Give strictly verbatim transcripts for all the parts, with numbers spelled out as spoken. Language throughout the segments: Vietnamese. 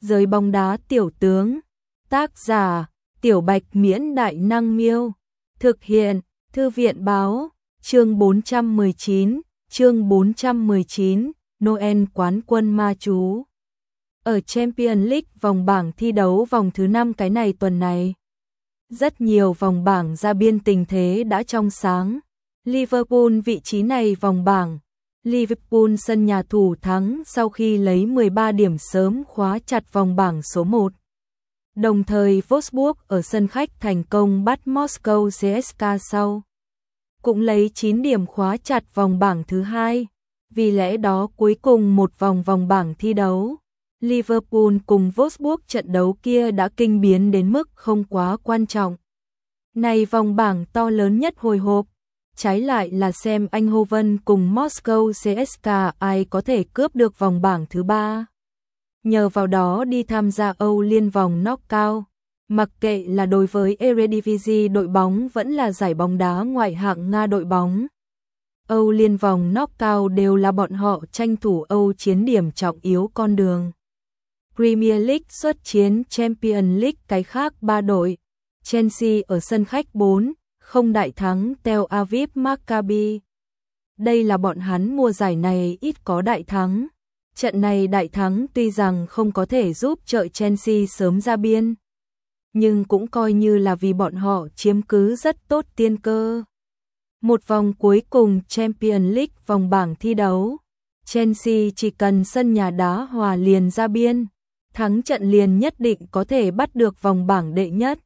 Giới bóng đá tiểu tướng. Tác giả: Tiểu Bạch Miễn Đại Năng Miêu. Thực hiện: Thư viện Báo. Chương bốn trăm mười chín, chương bốn trăm mười chín, Noel quán quân ma chú. Ở Champions League vòng bảng thi đấu vòng thứ năm cái này tuần này, rất nhiều vòng bảng ra biên tình thế đã trong sáng. Liverpool vị trí này vòng bảng. Liverpool sân nhà thủ thắng sau khi lấy mười ba điểm sớm khóa chặt vòng bảng số một. Đồng thời Wolfsburg ở sân khách thành công bắt Moscow xê ét ca sau, cũng lấy chín điểm khóa chặt vòng bảng thứ hai. Vì lẽ đó cuối cùng một vòng vòng bảng thi đấu, Liverpool cùng Wolfsburg trận đấu kia đã kinh biến đến mức không quá quan trọng. Này vòng bảng to lớn nhất hồi hộp, trái lại là xem Eindhoven cùng Moscow xê ét ca ai có thể cướp được vòng bảng thứ ba. Nhờ vào đó đi tham gia Âu Liên vòng knockout, mặc kệ là đối với Eredivisie đội bóng vẫn là giải bóng đá ngoại hạng Nga đội bóng. Âu Liên vòng knockout đều là bọn họ tranh thủ Âu chiến điểm trọng yếu con đường. Premier League xuất chiến Champions League cái khác ba đội. Chelsea ở sân khách bốn không đại thắng Tel Aviv Maccabi. Đây là bọn hắn mùa giải này ít có đại thắng. Trận này đại thắng tuy rằng không có thể giúp trợ Chelsea sớm ra biên, nhưng cũng coi như là vì bọn họ chiếm cứ rất tốt tiên cơ. Một vòng cuối cùng Champions League vòng bảng thi đấu, Chelsea chỉ cần sân nhà đá hòa liền ra biên, thắng trận liền nhất định có thể bắt được vòng bảng đệ nhất.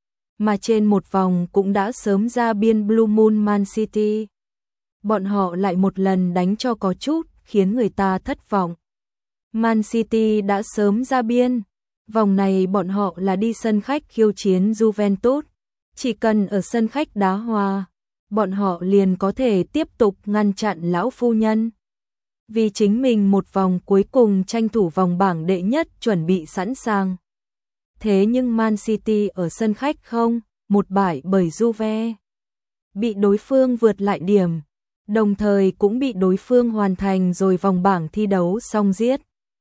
Mà trên một vòng cũng đã sớm ra biên Blue Moon Man City. Bọn họ lại một lần đánh cho có chút khiến người ta thất vọng. Man City đã sớm ra biên. Vòng này bọn họ là đi sân khách khiêu chiến Juventus. Chỉ cần ở sân khách đá hòa, bọn họ liền có thể tiếp tục ngăn chặn lão phu nhân. Vì chính mình một vòng cuối cùng tranh thủ vòng bảng đệ nhất chuẩn bị sẵn sàng. Thế nhưng Man City ở sân khách không, một bại bởi Juve. Bị đối phương vượt lại điểm, đồng thời cũng bị đối phương hoàn thành rồi vòng bảng thi đấu xong giết.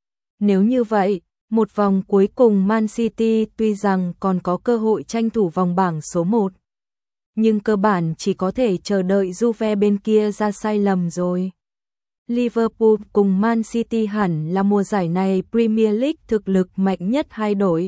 Nếu như vậy, một vòng cuối cùng Man City tuy rằng còn có cơ hội tranh thủ vòng bảng số một, nhưng cơ bản chỉ có thể chờ đợi Juve bên kia ra sai lầm rồi. Liverpool cùng Man City hẳn là mùa giải này Premier League thực lực mạnh nhất hai đội.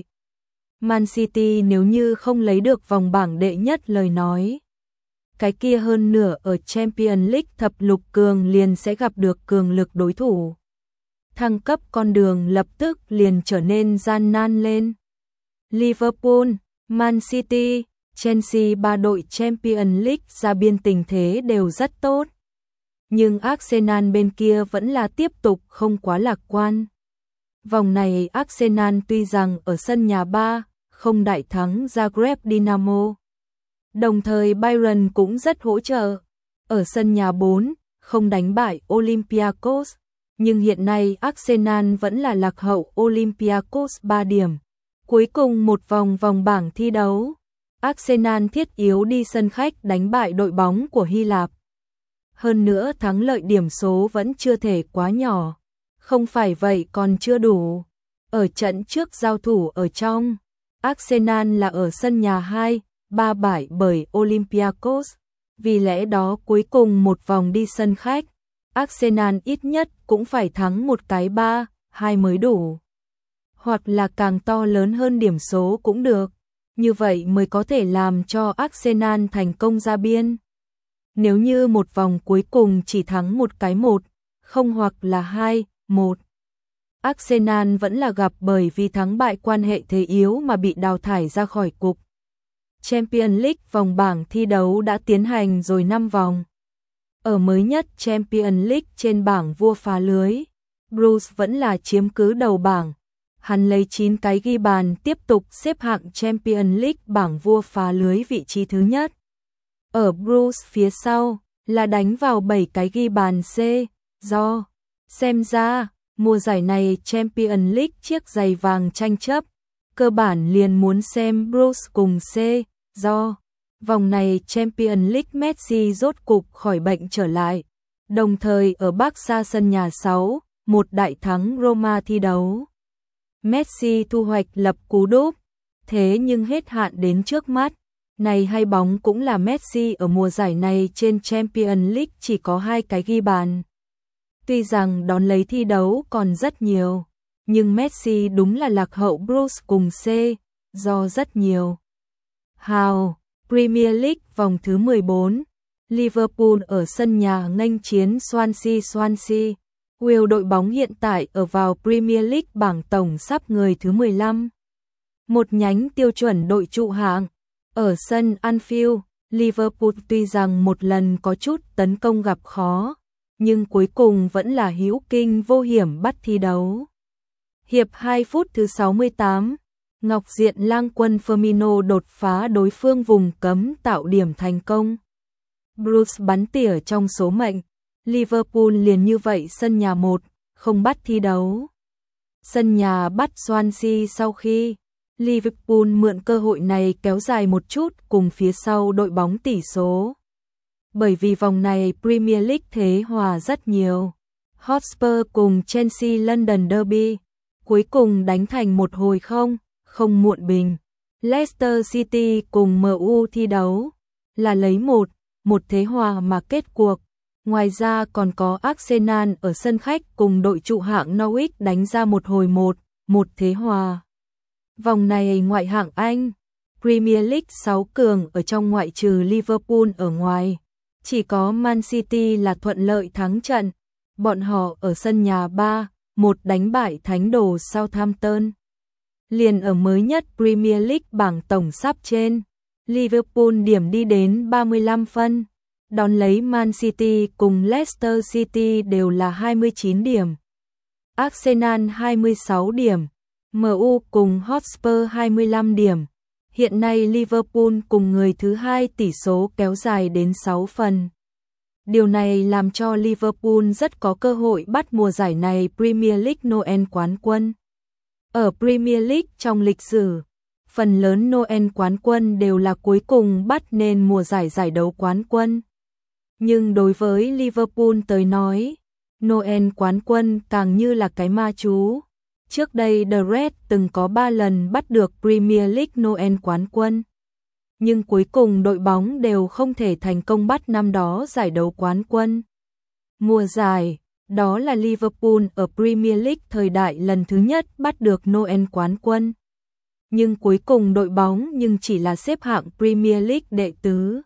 Man City nếu như không lấy được vòng bảng đệ nhất lời nói, cái kia hơn nửa ở Champions League thập lục cường liền sẽ gặp được cường lực đối thủ. Thăng cấp con đường lập tức liền trở nên gian nan lên. Liverpool, Man City, Chelsea ba đội Champions League ra biên tình thế đều rất tốt. Nhưng Arsenal bên kia vẫn là tiếp tục không quá lạc quan. Vòng này Arsenal tuy rằng ở sân nhà ba không đại thắng Zagreb Dinamo. Đồng thời Bayern cũng rất hỗ trợ. Ở sân nhà bốn không đánh bại Olympiacos. Nhưng hiện nay Arsenal vẫn là lạc hậu Olympiacos ba điểm. Cuối cùng một vòng vòng bảng thi đấu, Arsenal thiết yếu đi sân khách đánh bại đội bóng của Hy Lạp. Hơn nữa thắng lợi điểm số vẫn chưa thể quá nhỏ. Không phải vậy còn chưa đủ. Ở trận trước giao thủ ở trong, Arsenal là ở sân nhà hai ba bại bởi Olympiacos. Vì lẽ đó cuối cùng một vòng đi sân khách, Arsenal ít nhất cũng phải thắng một cái ba hai mới đủ. Hoặc là càng to lớn hơn điểm số cũng được. Như vậy mới có thể làm cho Arsenal thành công ra biên. Nếu như một vòng cuối cùng chỉ thắng một cái một, không hoặc là hai một, Arsenal vẫn là gặp bởi vì thắng bại quan hệ thế yếu mà bị đào thải ra khỏi cục. Champions League vòng bảng thi đấu đã tiến hành rồi năm vòng. Ở mới nhất Champions League trên bảng vua phá lưới, Bruce vẫn là chiếm cứ đầu bảng. Hắn lấy chín cái ghi bàn tiếp tục xếp hạng Champions League bảng vua phá lưới vị trí thứ nhất. Ở Bruce phía sau là đánh vào bảy cái ghi bàn C, do xem ra mùa giải này Champions League chiếc giày vàng tranh chấp, cơ bản liền muốn xem Bruce cùng C, do vòng này Champions League Messi rốt cục khỏi bệnh trở lại, đồng thời ở Barca sân nhà sáu một đại thắng Roma thi đấu. Messi thu hoạch lập cú đúp, thế nhưng hết hạn đến trước mắt. Này hay bóng cũng là Messi ở mùa giải này trên Champions League chỉ có hai cái ghi bàn. Tuy rằng đón lấy thi đấu còn rất nhiều, nhưng Messi đúng là lạc hậu Bruce cùng C, do rất nhiều. Hào, Premier League vòng thứ mười bốn, Liverpool ở sân nhà nghênh chiến Swansea Swansea. Will đội bóng hiện tại ở vào Premier League bảng tổng sắp người thứ mười lăm. Một nhánh tiêu chuẩn đội trụ hạng. Ở sân Anfield, Liverpool tuy rằng một lần có chút tấn công gặp khó, nhưng cuối cùng vẫn là hữu kinh vô hiểm bắt thi đấu. Hiệp hai phút thứ sáu mươi tám, Ngọc Diện lang quân Firmino đột phá đối phương vùng cấm tạo điểm thành công. Bruce bắn tỉa trong số mệnh, Liverpool liền như vậy sân nhà một, không bắt thi đấu. Sân nhà bắt Swansea sau khi Liverpool mượn cơ hội này kéo dài một chút cùng phía sau đội bóng tỷ số. Bởi vì vòng này Premier League thế hòa rất nhiều. Hotspur cùng Chelsea London Derby, cuối cùng đánh thành một hồi không, không muộn bình. Leicester City cùng em u thi đấu, là lấy một, một thế hòa mà kết cuộc. Ngoài ra còn có Arsenal ở sân khách cùng đội trụ hạng Norwich đánh ra một hồi một, một thế hòa. Vòng này ngoại hạng Anh, Premier League sáu cường ở trong ngoại trừ Liverpool ở ngoài. Chỉ có Man City là thuận lợi thắng trận, bọn họ ở sân nhà ba một đánh bại thánh đồ Southampton. Liền ở mới nhất Premier League bảng tổng sắp trên, Liverpool điểm đi đến ba mươi lăm phân, đón lấy Man City cùng Leicester City đều là hai mươi chín điểm. Arsenal hai mươi sáu điểm, em u cùng Hotspur hai mươi lăm điểm. Hiện nay Liverpool cùng người thứ hai tỷ số kéo dài đến sáu phần. Điều này làm cho Liverpool rất có cơ hội bắt mùa giải này Premier League Noel quán quân. Ở Premier League trong lịch sử, phần lớn Noel quán quân đều là cuối cùng bắt nên mùa giải giải đấu quán quân. Nhưng đối với Liverpool tới nói, Noel quán quân càng như là cái ma chú. Trước đây The Reds từng có ba lần bắt được Premier League Noel quán quân. Nhưng cuối cùng đội bóng đều không thể thành công bắt năm đó giải đấu quán quân. Mùa giải, đó là Liverpool ở Premier League thời đại lần thứ nhất bắt được Noel quán quân. Nhưng cuối cùng đội bóng nhưng chỉ là xếp hạng Premier League đệ tứ.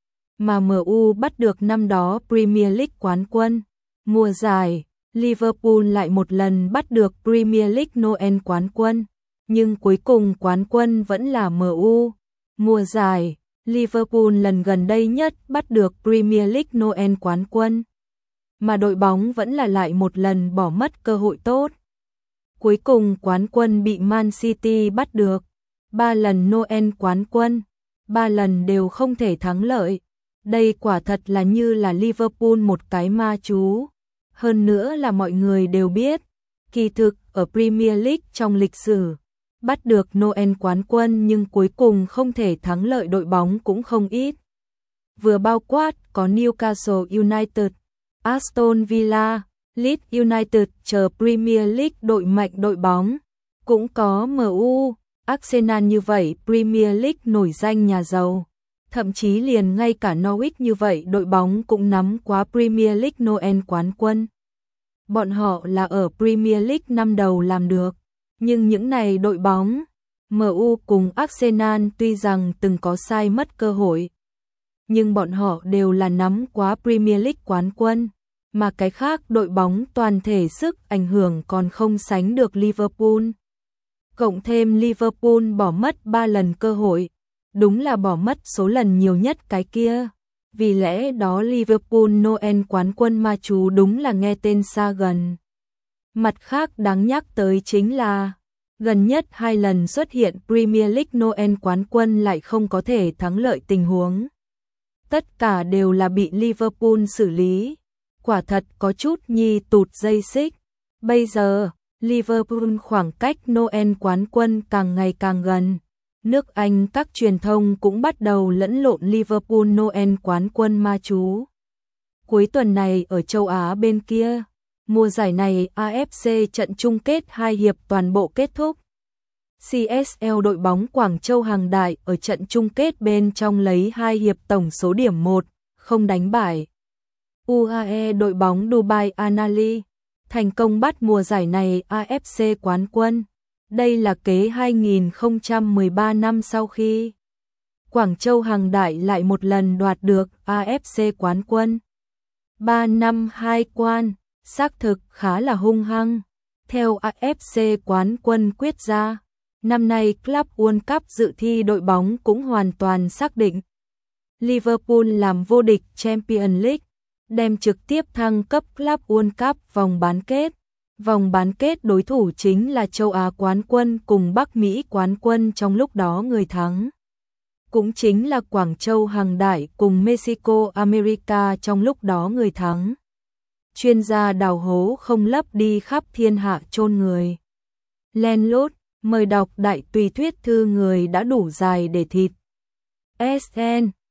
Mà em u bắt được năm đó Premier League quán quân. Mùa giải, Liverpool lại một lần bắt được Premier League Noel quán quân. Nhưng cuối cùng quán quân vẫn là em u. Mùa giải, Liverpool lần gần đây nhất bắt được Premier League Noel quán quân. Mà đội bóng vẫn là lại một lần bỏ mất cơ hội tốt. Cuối cùng quán quân bị Man City bắt được. Ba lần Noel quán quân, ba lần đều không thể thắng lợi. Đây quả thật là như là Liverpool một cái ma chú. Hơn nữa là mọi người đều biết, kỳ thực ở Premier League trong lịch sử, bắt được Noel quán quân nhưng cuối cùng không thể thắng lợi đội bóng cũng không ít. Vừa bao quát có Newcastle United, Aston Villa, Leeds United chờ Premier League đội mạnh đội bóng, cũng có em u, Arsenal như vậy Premier League nổi danh nhà giàu. Thậm chí liền ngay cả Norwich như vậy đội bóng cũng nắm quá Premier League Noel quán quân. Bọn họ là ở Premier League năm đầu làm được. Nhưng những này đội bóng, em u cùng Arsenal tuy rằng từng có sai mất cơ hội. Nhưng bọn họ đều là nắm quá Premier League quán quân. Mà cái khác đội bóng toàn thể sức ảnh hưởng còn không sánh được Liverpool. Cộng thêm Liverpool bỏ mất ba lần cơ hội. Đúng là bỏ mất số lần nhiều nhất cái kia. Vì lẽ đó Liverpool Noel quán quân ma chú đúng là nghe tên xa gần. Mặt khác đáng nhắc tới chính là, gần nhất hai lần xuất hiện Premier League Noel quán quân lại không có thể thắng lợi tình huống. Tất cả đều là bị Liverpool xử lý. Quả thật có chút nhi tụt dây xích. Bây giờ, Liverpool khoảng cách Noel quán quân càng ngày càng gần. Nước Anh các truyền thông cũng bắt đầu lẫn lộn Liverpool Noel quán quân ma chú. Cuối tuần này ở châu Á bên kia, Mùa giải này a ép xê trận chung kết hai hiệp toàn bộ kết thúc. xê ét lờ đội bóng Quảng Châu Hàng Đại ở trận chung kết bên trong lấy hai hiệp tổng số điểm một không đánh bại u a e đội bóng Dubai Al Ahly, thành công bắt mùa giải này a ép xê quán quân. Đây là kế hai nghìn không trăm mười ba năm sau khi Quảng Châu Hàng Đại lại một lần đoạt được a ép xê quán quân. ba năm hai quan, xác thực khá là hung hăng. Theo a ép xê quán quân quyết ra, năm nay Club World Cup dự thi đội bóng cũng hoàn toàn xác định. Liverpool làm vô địch Champions League, đem trực tiếp thăng cấp Club World Cup vòng bán kết. Vòng bán kết đối thủ chính là châu Á quán quân cùng Bắc Mỹ quán quân, trong lúc đó người thắng cũng chính là Quảng Châu Hàng Đại cùng Mexico America, trong lúc đó người thắng. Chuyên gia đào hố không lấp đi khắp thiên hạ chôn người. Len lút, mời đọc đại tùy thuyết thư người đã đủ dài để thịt. ét en